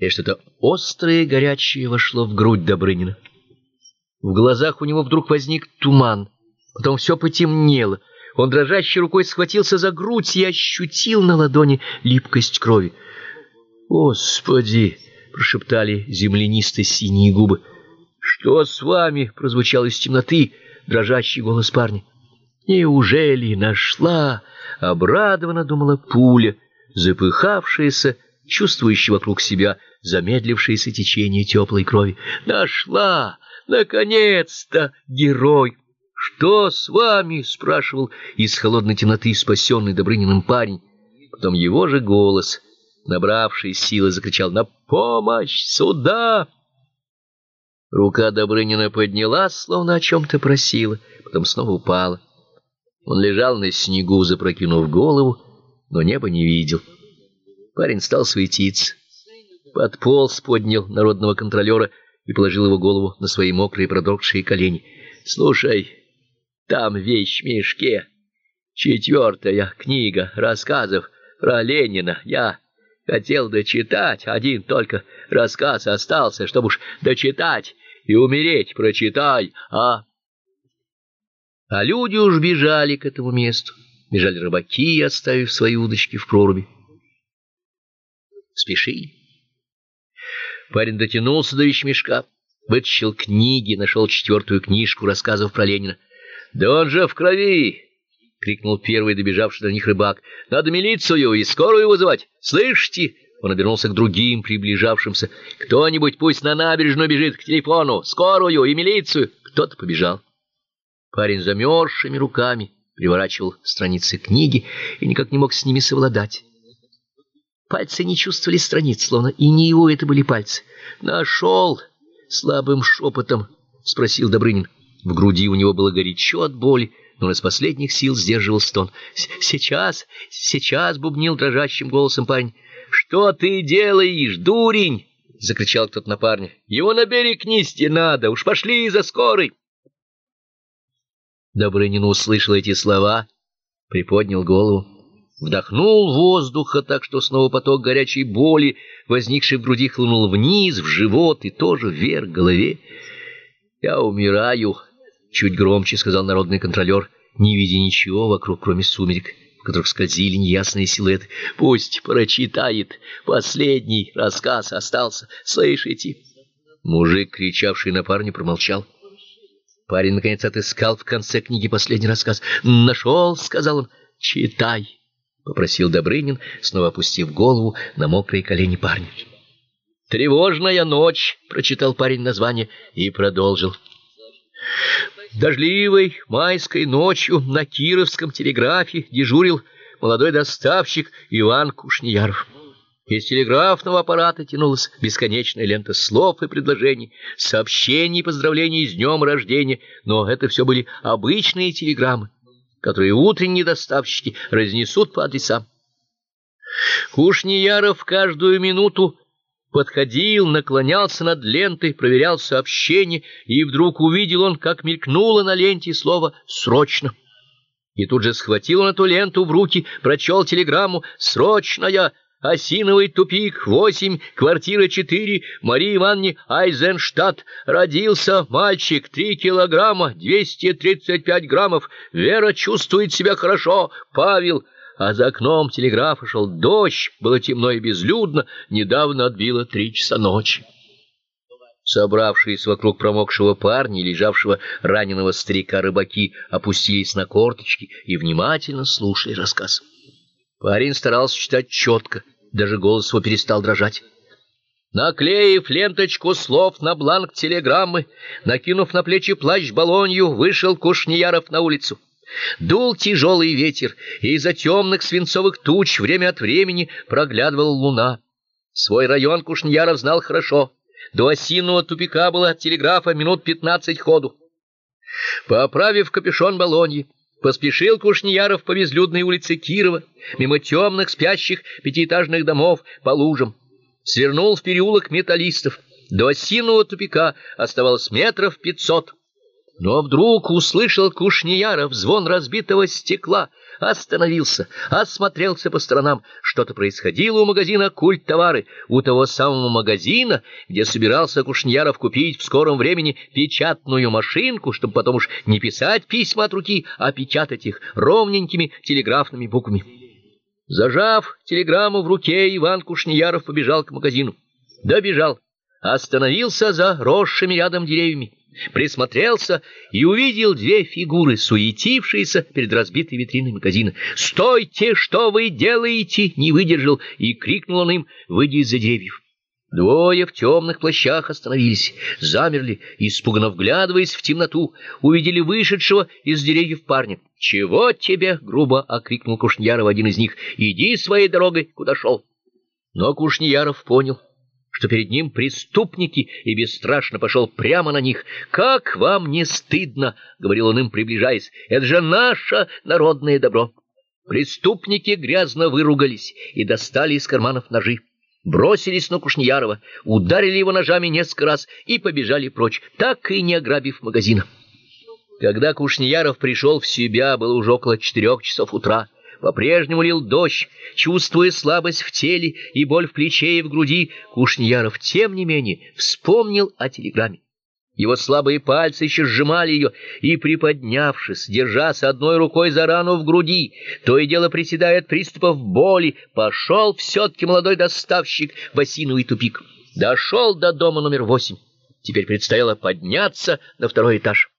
и что-то острое и горячее вошло в грудь Добрынина. В глазах у него вдруг возник туман, потом все потемнело. Он дрожащей рукой схватился за грудь и ощутил на ладони липкость крови. «Господи!» — прошептали землянисто-синие губы. «Что с вами?» — прозвучал из темноты дрожащий голос парня. «Неужели нашла?» — обрадованно думала пуля, запыхавшаяся, чувствующая вокруг себя замедлившееся течение теплой крови. «Нашла! Наконец-то, герой!» «Что с вами?» — спрашивал из холодной темноты спасенный Добрыниным парень. Потом его же голос, набравший силы, закричал: «На помощь! Сюда!» Рука Добрынина поднялась, словно о чем-то просила, потом снова упала. Он лежал на снегу, запрокинув голову, но небо не видел. Парень стал светиться. Подполз, поднял народного контролера и положил его голову на свои мокрые продрогшие колени. «Слушай, там вещь в мешке. 4-я книга рассказов про Ленина. Я хотел дочитать, один только рассказ остался, чтобы уж дочитать и умереть. Прочитай, а...» А люди уж бежали к этому месту. Бежали рыбаки, оставив свои удочки в проруби. Спешили. Парень дотянулся до вещмешка, вытащил книги, нашел 4-ю книжку рассказов про Ленина. «Да он же в крови!» — крикнул первый добежавший до них рыбак. «Надо милицию и скорую вызывать! Слышите?» Он обернулся к другим приближавшимся. «Кто-нибудь пусть на набережную бежит к телефону! Скорую и милицию!» Кто-то побежал. Парень замерзшими руками переворачивал страницы книги и никак не мог с ними совладать. Пальцы не чувствовали страниц, словно и не его это были пальцы. «Нашел!» — слабым шепотом спросил Добрынин. В груди у него было горячо от боли, но он из последних сил сдерживал стон. «Сейчас, сейчас!» — бубнил дрожащим голосом парень. «Что ты делаешь, дурень?» — закричал кто-то на парня. «Его на берег нести надо, уж пошли за скорой!» Добрынин услышал эти слова, приподнял голову, вдохнул воздуха так, что снова поток горячей боли, возникший в груди, хлынул вниз, в живот и тоже вверх голове. «Я умираю», — чуть громче сказал народный контролер, не видя ничего вокруг, кроме сумерек, в которых скользили неясные силуэты. «Пусть прочитает, последний рассказ остался, слышите?» Мужик, кричавший на парня, промолчал. Парень, наконец, отыскал в конце книги последний рассказ. «Нашел», — сказал он. «Читай», — попросил Добрынин, снова опустив голову на мокрые колени парня. «Тревожная ночь», — прочитал парень название и продолжил. «Дождливой майской ночью на Кировском телеграфе дежурил молодой доставщик Иван Кушнияров. Из телеграфного аппарата тянулась бесконечная лента слов и предложений, сообщений и поздравлений с днем рождения, но это все были обычные телеграммы, которые утренние доставщики разнесут по адресам. Кушнияров каждую минуту подходил, наклонялся над лентой, проверял сообщение, и вдруг увидел он, как мелькнуло на ленте слово «срочно». И тут же схватил он эту ленту в руки, прочел телеграмму «Срочная! Осиновый тупик, 8, квартира 4, Марии Ивановне Айзенштадт. Родился мальчик, 3 килограмма, 235 граммов. Вера чувствует себя хорошо. Павел». А за окном телеграфа шел дождь, было темно и безлюдно, недавно отбило 3 часа ночи. Собравшиеся вокруг промокшего парня и лежавшего раненого старика рыбаки опустились на корточки и внимательно слушали рассказ. Парень старался читать четко, даже голос его перестал дрожать. Наклеив ленточку слов на бланк телеграммы, накинув на плечи плащ-болонью, вышел Кушнияров на улицу. Дул тяжелый ветер, и из-за темных свинцовых туч время от времени проглядывала луна. Свой район Кушнияров знал хорошо. До осинового тупика было от телеграфа минут 15 ходу. Поправив капюшон болоньи, поспешил Кушнияров по безлюдной улице Кирова, мимо темных спящих пятиэтажных домов, по лужам. Свернул в переулок Металлистов. До осинового тупика оставалось метров 500. Но вдруг услышал Кушнияров звон разбитого стекла, остановился, осмотрелся по сторонам. Что-то происходило у магазина «Культтовары», у того самого магазина, где собирался Кушнияров купить в скором времени печатную машинку, чтобы потом уж не писать письма от руки, а печатать их ровненькими телеграфными буквами. Зажав телеграмму в руке, Иван Кушнияров побежал к магазину. Добежал, остановился за росшими рядом деревьями, присмотрелся и увидел две фигуры, суетившиеся перед разбитой витриной магазина. «Стойте! Что вы делаете?» — не выдержал и крикнул он им, выйдя из-за деревьев. Двое в темных плащах остановились, замерли, испуганно вглядываясь в темноту, увидели вышедшего из деревьев парня. «Чего тебе?» — грубо окрикнул Кушнияров один из них. «Иди своей дорогой, куда шел». Но Кушнияров понял, что перед ним преступники, и бесстрашно пошел прямо на них. «Как вам не стыдно?» — говорил он им, приближаясь. «Это же наше народное добро». Преступники грязно выругались и достали из карманов ножи. Бросились на Кушниярова, ударили его ножами несколько раз и побежали прочь, так и не ограбив магазина. Когда Кушнияров пришел в себя, было уже около 4 часов утра. По-прежнему лил дождь. Чувствуя слабость в теле и боль в плече и в груди, Кушнияров, тем не менее, вспомнил о телеграмме. Его слабые пальцы еще сжимали ее, и, приподнявшись, держась одной рукой за рану в груди, то и дело приседая от приступов боли, пошел все-таки молодой доставщик в осиновый тупик. Дошел до дома номер 8. Теперь предстояло подняться на 2-й этаж.